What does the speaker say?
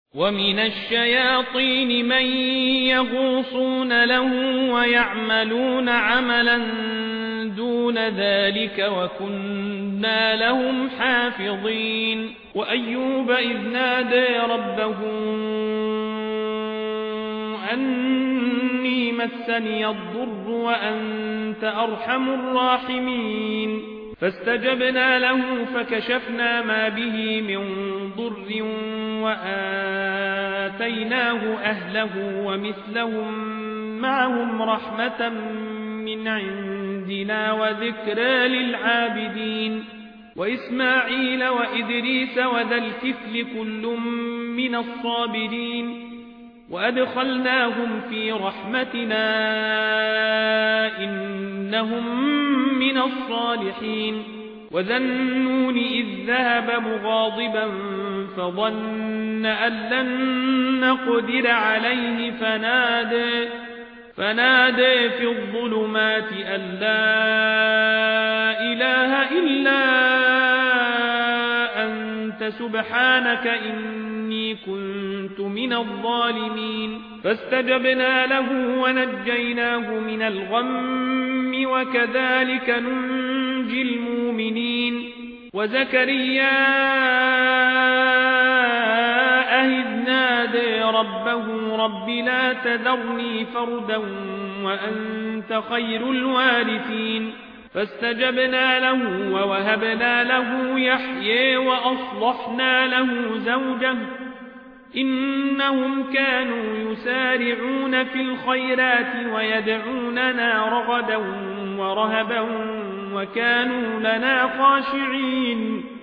ومن الشياطين من يغوصون له ويعملون عملا دون ذلك وكنا لهم حافظين وأيوب إذ نادى ربه أني مسني الضر وأنت أرحم الراحمين فاستجبنا له فكشفنا ما به من ضر وآتيناه أهله ومثلهم معهم رحمة من عندنا وذكرى للعابدين وإسماعيل وإدريس وذا الكفل كل من الصابرين وأدخلناهم في رحمتنا إنهم من الصالحين وذا النون إذ ذهب مغاضبا فظن أن لن نقدر عليه فنادى في الظلمات أن لا إله إلا أنت سبحانك إني كنت من الظالمين فاستجبنا له ونجيناه من الغم وكذلك ننجي المؤمنين وزكريا إذ نادى ربه رب لا تذرني فردا وأنت خير الوارثين فاستجبنا له ووهبنا له يحيى وأصلحنا له زوجه إنهم كانوا يسارعون في الخيرات ويدعوننا رغبا ورهبا وكانوا لنا خاشعين